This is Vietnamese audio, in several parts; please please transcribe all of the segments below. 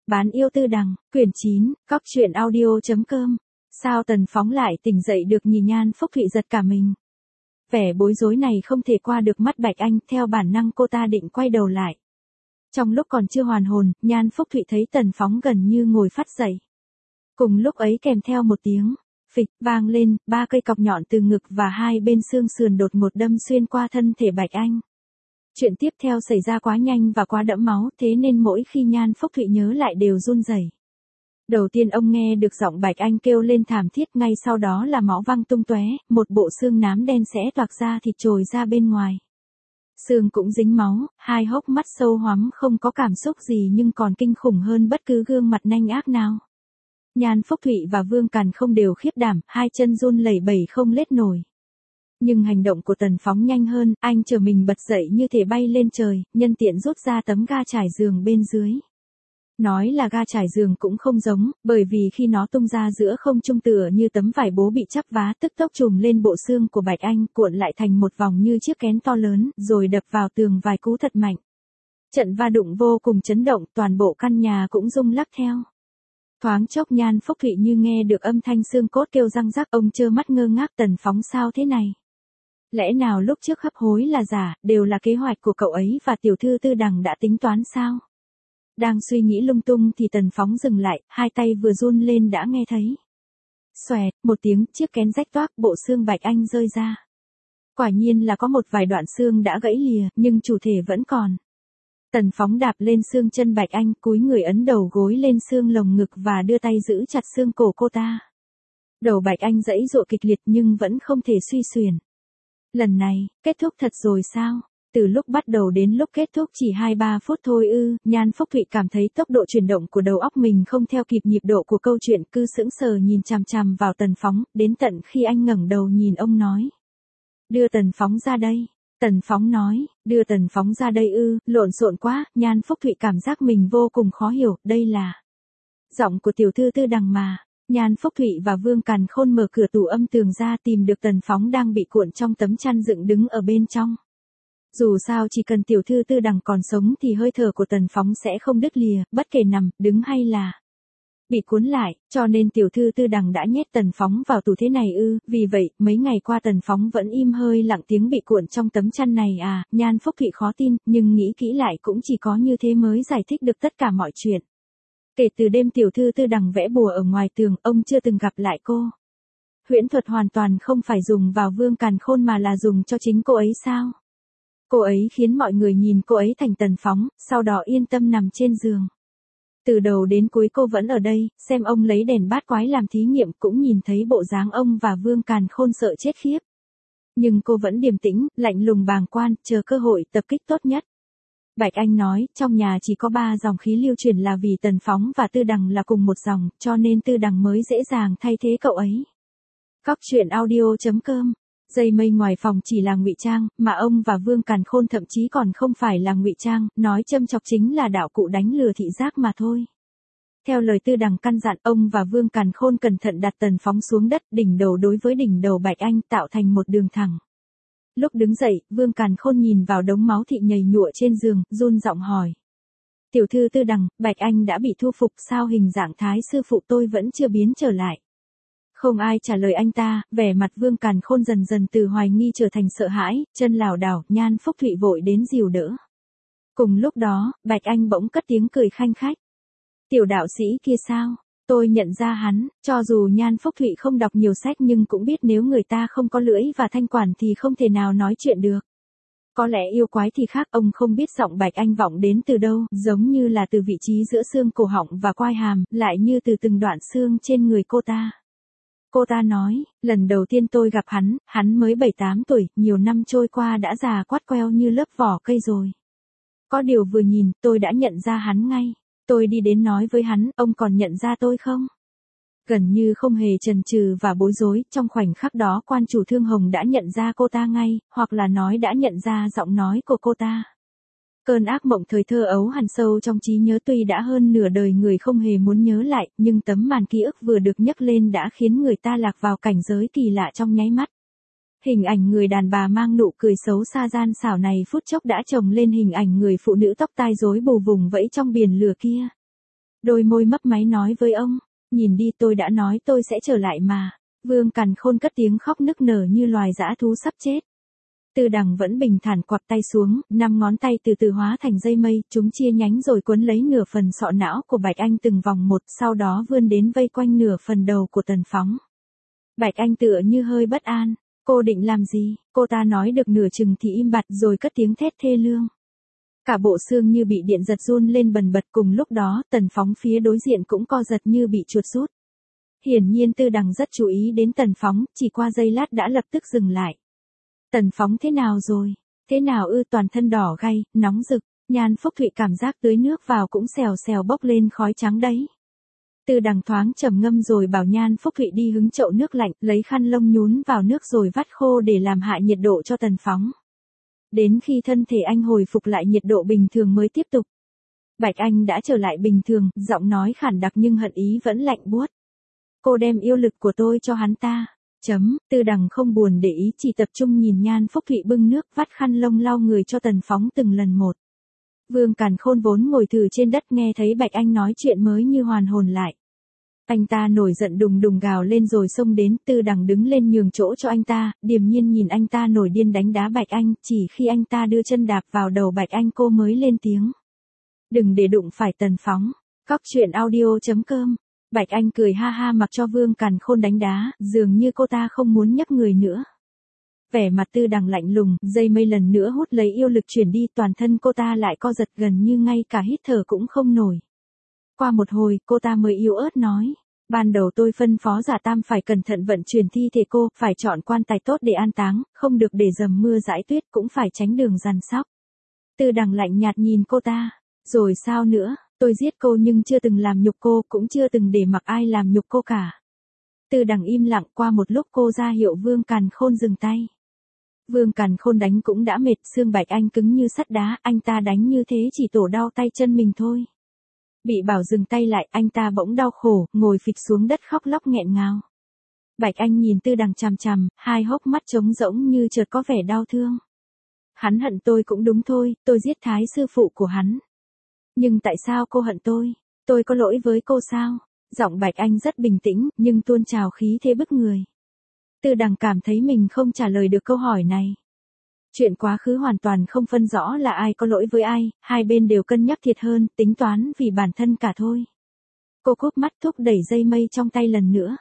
Bán yêu tư đằng, quyển 9, cóc truyện audio.com. Sao Tần Phóng lại tỉnh dậy được nhìn Nhan Phúc Thụy giật cả mình. Vẻ bối rối này không thể qua được mắt Bạch Anh, theo bản năng cô ta định quay đầu lại. Trong lúc còn chưa hoàn hồn, Nhan Phúc Thụy thấy Tần Phóng gần như ngồi phát dậy. Cùng lúc ấy kèm theo một tiếng phịch vang lên, 3 cây cọc nhọn từ ngực và hai bên xương sườn đột ngột đâm xuyên qua thân thể Bạch Anh. Chuyện tiếp theo xảy ra quá nhanh và quá đẫm máu, thế nên mỗi khi Nhan Phúc Thụy nhớ lại đều run rẩy. Đầu tiên ông nghe được giọng Bạch Anh kêu lên thảm thiết, ngay sau đó là máu văng tung tóe, một bộ xương nám đen sẽ toạc ra, thịt trồi ra bên ngoài. Xương cũng dính máu, hai hốc mắt sâu hoắm không có cảm xúc gì nhưng còn kinh khủng hơn bất cứ gương mặt nanh ác nào. Nhan Phúc Thụy và Vương Càn không đều khiếp đảm, hai chân run lẩy bẩy không lết nổi. Nhưng hành động của Tần Phóng nhanh hơn, anh chờ mình bật dậy như thể bay lên trời, nhân tiện rút ra tấm ga trải giường bên dưới. Nói là ga trải giường cũng không giống, bởi vì khi nó tung ra giữa không trung tựa như tấm vải bố bị chắp vá, tức tốc trùm lên bộ xương của Bạch Anh, cuộn lại thành một vòng như chiếc kén to lớn, rồi đập vào tường vài cú thật mạnh. Trận va đụng vô cùng chấn động, toàn bộ căn nhà cũng rung lắc theo. Thoáng chốc Nhan Phúc Thụy như nghe được âm thanh xương cốt kêu răng rắc, ông trơ mắt ngơ ngác. Tần Phóng sao thế này? Lẽ nào lúc trước hấp hối là giả, đều là kế hoạch của cậu ấy và tiểu thư Tư Đằng đã tính toán sao? Đang suy nghĩ lung tung thì Tần Phóng dừng lại, hai tay vừa run lên đã nghe thấy. Xoẹt, một tiếng, chiếc kén rách toác, bộ xương Bạch Anh rơi ra. Quả nhiên là có một vài đoạn xương đã gãy lìa, nhưng chủ thể vẫn còn. Tần Phóng đạp lên xương chân Bạch Anh, cúi người ấn đầu gối lên xương lồng ngực và đưa tay giữ chặt xương cổ cô ta. Đầu Bạch Anh giãy giụa kịch liệt nhưng vẫn không thể suy xuyển. Lần này, kết thúc thật rồi sao? Từ lúc bắt đầu đến lúc kết thúc chỉ 2-3 phút thôi ư? Nhan Phúc Thụy cảm thấy tốc độ chuyển động của đầu óc mình không theo kịp nhịp độ của câu chuyện, cứ sững sờ nhìn chằm chằm vào Tần Phóng, đến tận khi anh ngẩng đầu nhìn ông nói. Đưa Tần Phóng ra đây. Tần Phóng nói, đưa Tần Phóng ra đây ư? Lộn xộn quá. Nhan Phúc Thụy cảm giác mình vô cùng khó hiểu, đây là giọng của tiểu thư Tư Đằng mà. Nhan Phúc Thụy và Vương Càn Khôn mở cửa tủ âm tường ra, tìm được Tần Phóng đang bị cuộn trong tấm chăn dựng đứng ở bên trong. Dù sao chỉ cần tiểu thư Tư Đằng còn sống thì hơi thở của Tần Phóng sẽ không đứt lìa, bất kể nằm, đứng hay là bị cuốn lại, cho nên tiểu thư Tư Đằng đã nhét Tần Phóng vào tủ thế này ư? Vì vậy, mấy ngày qua Tần Phóng vẫn im hơi lặng tiếng bị cuộn trong tấm chăn này à? Nhan Phúc Thụy khó tin, nhưng nghĩ kỹ lại cũng chỉ có như thế mới giải thích được tất cả mọi chuyện. Kể từ đêm tiểu thư Tư Đằng vẽ bùa ở ngoài tường, ông chưa từng gặp lại cô. Huyễn thuật hoàn toàn không phải dùng vào Vương Càn Khôn mà là dùng cho chính cô ấy sao? Cô ấy khiến mọi người nhìn cô ấy thành Tần Phóng, sau đó yên tâm nằm trên giường. Từ đầu đến cuối cô vẫn ở đây, xem ông lấy đèn bát quái làm thí nghiệm, cũng nhìn thấy bộ dáng ông và Vương Càn Khôn sợ chết khiếp. Nhưng cô vẫn điềm tĩnh, lạnh lùng bàng quan, chờ cơ hội tập kích tốt nhất. Bạch Anh nói, trong nhà chỉ có 3 dòng khí lưu truyền là vì Tần Phóng và Tư Đằng là cùng một dòng, cho nên Tư Đằng mới dễ dàng thay thế cậu ấy. Cóc truyện audio.com. Dây mây ngoài phòng chỉ là ngụy trang, mà ông và Vương Càn Khôn thậm chí còn không phải là ngụy trang, nói châm chọc chính là đạo cụ đánh lừa thị giác mà thôi. Theo lời Tư Đằng căn dặn, ông và Vương Càn Khôn cẩn thận đặt Tần Phóng xuống đất, đỉnh đầu đối với đỉnh đầu Bạch Anh, tạo thành một đường thẳng. Lúc đứng dậy, Vương Càn Khôn nhìn vào đống máu thịt nhầy nhụa trên giường, run giọng hỏi. Tiểu thư Tư Đằng, Bạch Anh đã bị thu phục, sao hình dạng thái sư phụ tôi vẫn chưa biến trở lại? Không ai trả lời anh ta, vẻ mặt Vương Càn Khôn dần dần từ hoài nghi trở thành sợ hãi, chân lảo đảo. Nhan Phúc Thụy vội đến dìu đỡ. Cùng lúc đó, Bạch Anh bỗng cất tiếng cười khanh khách. Tiểu đạo sĩ kia sao? Tôi nhận ra hắn, cho dù Nhan Phúc Thụy không đọc nhiều sách nhưng cũng biết nếu người ta không có lưỡi và thanh quản thì không thể nào nói chuyện được. Có lẽ yêu quái thì khác, ông không biết giọng Bạch Anh vọng đến từ đâu, giống như là từ vị trí giữa xương cổ họng và quai hàm, lại như từ từng đoạn xương trên người cô ta. Cô ta nói, lần đầu tiên tôi gặp hắn mới 7-8 tuổi, nhiều năm trôi qua đã già quắt queo như lớp vỏ cây rồi. Có điều vừa nhìn, tôi đã nhận ra hắn ngay. Tôi đi đến nói với hắn, ông còn nhận ra tôi không? Gần như không hề chần chừ và bối rối, trong khoảnh khắc đó quan chủ Thương Hồng đã nhận ra cô ta ngay, hoặc là nói đã nhận ra giọng nói của cô ta. Cơn ác mộng thời thơ ấu hằn sâu trong trí nhớ, tuy đã hơn nửa đời người không hề muốn nhớ lại, nhưng tấm màn ký ức vừa được nhấc lên đã khiến người ta lạc vào cảnh giới kỳ lạ trong nháy mắt. Hình ảnh người đàn bà mang nụ cười xấu xa gian xảo này phút chốc đã chồng lên hình ảnh người phụ nữ tóc tai rối bù vùng vẫy trong biển lửa kia. Đôi môi mấp máy nói với ông, nhìn đi tôi đã nói tôi sẽ trở lại mà. Vương Càn Khôn cất tiếng khóc nức nở như loài dã thú sắp chết. Tư Đằng vẫn bình thản quặp tay xuống, 5 ngón tay từ từ hóa thành dây mây, chúng chia nhánh rồi quấn lấy nửa phần sọ não của Bạch Anh từng vòng một, sau đó vươn đến vây quanh nửa phần đầu của Tần Phóng. Bạch Anh tựa như hơi bất an, cô định làm gì? Cô ta nói được nửa chừng thì im bặt rồi cất tiếng thét thê lương. Cả bộ xương như bị điện giật run lên bần bật, cùng lúc đó Tần Phóng phía đối diện cũng co giật như bị chuột rút. Hiển nhiên Tư Đằng rất chú ý đến Tần Phóng, chỉ qua giây lát đã lập tức dừng lại. Tần Phóng thế nào rồi? Thế nào ư? Toàn thân đỏ gay, nóng rực, Nhan Phúc Thụy cảm giác tưới nước vào cũng xèo xèo bốc lên khói trắng đấy. Tư Đằng thoáng trầm ngâm rồi bảo Nhan Phúc Thụy đi hứng chậu nước lạnh, lấy khăn lông nhún vào nước rồi vắt khô để làm hạ nhiệt độ cho Tần Phóng. Đến khi thân thể anh hồi phục lại nhiệt độ bình thường mới tiếp tục. Bạch Anh đã trở lại bình thường, giọng nói khản đặc nhưng hận ý vẫn lạnh buốt. Cô đem yêu lực của tôi cho hắn ta. Tư Đằng không buồn để ý, chỉ tập trung nhìn Nhan Phúc Thụy bưng nước vắt khăn lông lau người cho Tần Phóng từng lần một. Vương Càn Khôn vốn ngồi thừ trên đất nghe thấy Bạch Anh nói chuyện mới như hoàn hồn lại. Anh ta nổi giận đùng đùng gào lên rồi xông đến, Tư Đằng đứng lên nhường chỗ cho anh ta, điềm nhiên nhìn anh ta nổi điên đánh đá Bạch Anh, chỉ khi anh ta đưa chân đạp vào đầu Bạch Anh cô mới lên tiếng. Đừng để đụng phải Tần Phóng. Cóc truyện audio.com. Bạch Anh cười ha ha mặc cho Vương Càn Khôn đánh đá, dường như cô ta không muốn nhấc người nữa. Vẻ mặt Tư Đằng lạnh lùng, dây mây lần nữa hút lấy yêu lực chuyển đi, toàn thân cô ta lại co giật gần như ngay cả hít thở cũng không nổi. Qua một hồi, cô ta mới yếu ớt nói. Ban đầu tôi phân phó Giả Tam phải cẩn thận vận chuyển thi thể cô, phải chọn quan tài tốt để an táng, không được để dầm mưa dãi tuyết, cũng phải tránh đường giằn sóc. Tư Đằng lạnh nhạt nhìn cô ta. Rồi sao nữa? Tôi giết cô nhưng chưa từng làm nhục cô, cũng chưa từng để mặc ai làm nhục cô cả. Tư Đằng im lặng, qua một lúc cô ra hiệu Vương Càn Khôn dừng tay. Vương Càn Khôn đánh cũng đã mệt, xương Bạch Anh cứng như sắt đá, anh ta đánh như thế chỉ tổ đau tay chân mình thôi. Bị bảo dừng tay lại, anh ta bỗng đau khổ, ngồi phịch xuống đất khóc lóc nghẹn ngào. Bạch Anh nhìn Tư Đằng chằm chằm, hai hốc mắt trống rỗng như chợt có vẻ đau thương. Hắn hận tôi cũng đúng thôi, tôi giết Thái sư phụ của hắn. Nhưng tại sao cô hận tôi? Tôi có lỗi với cô sao? Giọng Bạch Anh rất bình tĩnh, nhưng tuôn trào khí thế bức người. Tư Đằng cảm thấy mình không trả lời được câu hỏi này. Chuyện quá khứ hoàn toàn không phân rõ là ai có lỗi với ai, hai bên đều cân nhắc thiệt hơn, tính toán vì bản thân cả thôi. Cô cúp mắt thúc đẩy dây mây trong tay lần nữa.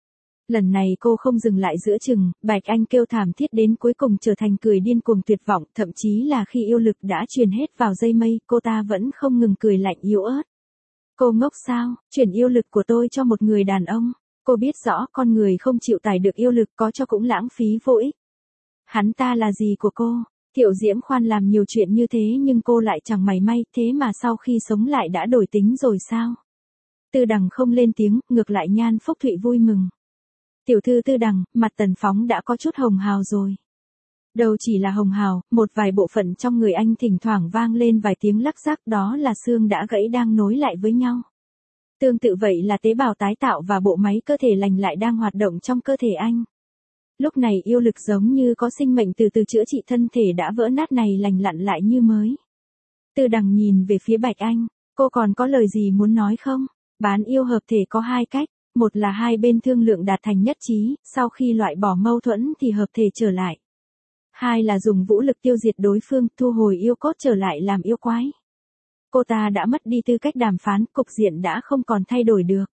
Lần này cô không dừng lại giữa chừng, Bạch Anh kêu thảm thiết đến cuối cùng trở thành cười điên cuồng tuyệt vọng, thậm chí là khi yêu lực đã truyền hết vào dây mây, cô ta vẫn không ngừng cười lạnh yếu ớt. Cô ngốc sao? Chuyển yêu lực của tôi cho một người đàn ông. Cô biết rõ con người không chịu tải được yêu lực, có cho cũng lãng phí vô ích. Hắn ta là gì của cô? Thiệu Diễm Khoan làm nhiều chuyện như thế nhưng cô lại chẳng mảy may, thế mà sau khi sống lại đã đổi tính rồi sao? Tư Đằng không lên tiếng, ngược lại Nhan Phúc Thụy vui mừng. Tiểu thư Tư Đằng, mặt Tần Phóng đã có chút hồng hào rồi. Đâu chỉ là hồng hào, một vài bộ phận trong người anh thỉnh thoảng vang lên vài tiếng lắc rắc, đó là xương đã gãy đang nối lại với nhau. Tương tự vậy là tế bào tái tạo và bộ máy cơ thể lành lại đang hoạt động trong cơ thể anh. Lúc này yêu lực giống như có sinh mệnh từ từ chữa trị thân thể đã vỡ nát này lành lặn lại như mới. Tư Đằng nhìn về phía Bạch Anh, cô còn có lời gì muốn nói không? Bán yêu hợp thể có hai cách, một là hai bên thương lượng đạt thành nhất trí, sau khi loại bỏ mâu thuẫn thì hợp thể trở lại. Hai là dùng vũ lực tiêu diệt đối phương, thu hồi yêu cốt trở lại làm yêu quái. Cô ta đã mất đi tư cách đàm phán, cục diện đã không còn thay đổi được.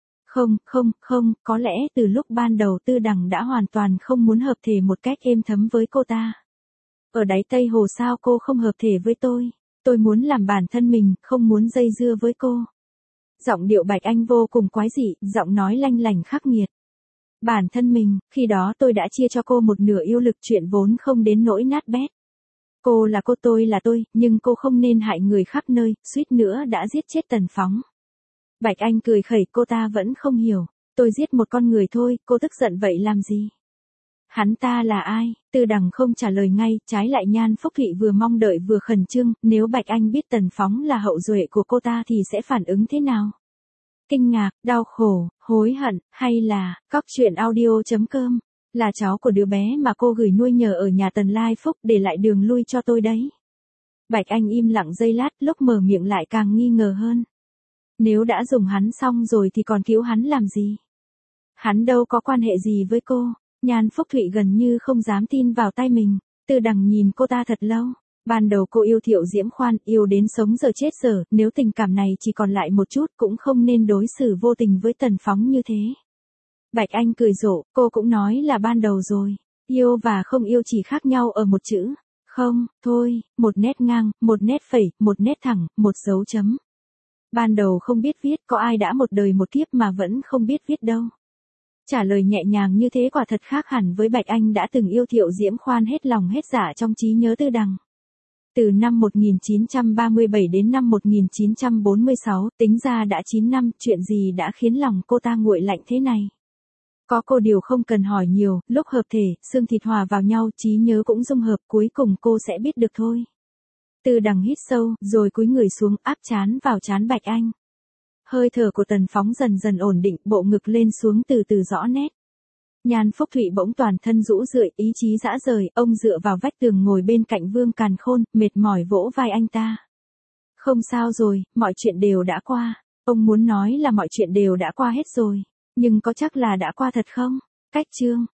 Không, có lẽ từ lúc ban đầu Tư Đằng đã hoàn toàn không muốn hợp thể một cách êm thấm với cô ta. Ở đáy Tây Hồ sao cô không hợp thể với tôi? Tôi muốn làm bản thân mình, không muốn dây dưa với cô. Giọng điệu Bạch Anh vô cùng quái dị, giọng nói lanh lành khắc nghiệt. Bản thân mình, khi đó tôi đã chia cho cô một nửa yêu lực, chuyện vốn không đến nỗi nát bét. Cô là cô, tôi là tôi, nhưng cô không nên hại người khắp nơi, suýt nữa đã giết chết Tần Phóng. Bạch Anh cười khẩy, cô ta vẫn không hiểu. Tôi giết một con người thôi, cô tức giận vậy làm gì? Hắn ta là ai? Tư Đằng không trả lời ngay, trái lại Nhan Phúc Thụy vừa mong đợi vừa khẩn trương, nếu Bạch Anh biết Tần Phóng là hậu duệ của cô ta thì sẽ phản ứng thế nào? Kinh ngạc, đau khổ, hối hận, hay là, cóc truyện audio.com, là cháu của đứa bé mà cô gửi nuôi nhờ ở nhà Tần Lai Phúc, để lại đường lui cho tôi đấy. Bạch Anh im lặng giây lát, lúc mở miệng lại càng nghi ngờ hơn. Nếu đã dùng hắn xong rồi thì còn cứu hắn làm gì? Hắn đâu có quan hệ gì với cô. Nhan Phúc Thụy gần như không dám tin vào tay mình. Từ Đằng nhìn cô ta thật lâu. Ban đầu cô yêu Thiệu Diễm Khoan, yêu đến sống giờ chết giờ, nếu tình cảm này chỉ còn lại một chút cũng không nên đối xử vô tình với Tần Phóng như thế. Bạch Anh cười rộ, cô cũng nói là ban đầu rồi. Yêu và không yêu chỉ khác nhau ở một chữ. Không, thôi, một nét ngang, một nét phẩy, một nét thẳng, một dấu chấm. Ban đầu không biết viết, có ai đã một đời một kiếp mà vẫn không biết viết đâu. Trả lời nhẹ nhàng như thế quả thật khác hẳn với Bạch Anh đã từng yêu Thiệu Diễm Khoan hết lòng hết dạ trong trí nhớ Tư Đằng. Từ năm 1937 đến năm 1946, tính ra đã 9 năm, chuyện gì đã khiến lòng cô ta nguội lạnh thế này? Có cô điều không cần hỏi nhiều, lúc hợp thể, xương thịt hòa vào nhau, trí nhớ cũng dung hợp, cuối cùng cô sẽ biết được thôi. Tư Đằng hít sâu, rồi cúi người xuống, áp trán vào trán Bạch Anh. Hơi thở của Tần Phóng dần dần ổn định, bộ ngực lên xuống từ từ rõ nét. Nhan Phúc Thụy bỗng toàn thân rũ rượi, ý chí rã rời, ông dựa vào vách tường ngồi bên cạnh Vương Càn Khôn, mệt mỏi vỗ vai anh ta. Không sao rồi, mọi chuyện đều đã qua. Ông muốn nói là mọi chuyện đều đã qua hết rồi. Nhưng có chắc là đã qua thật không? Cách chương.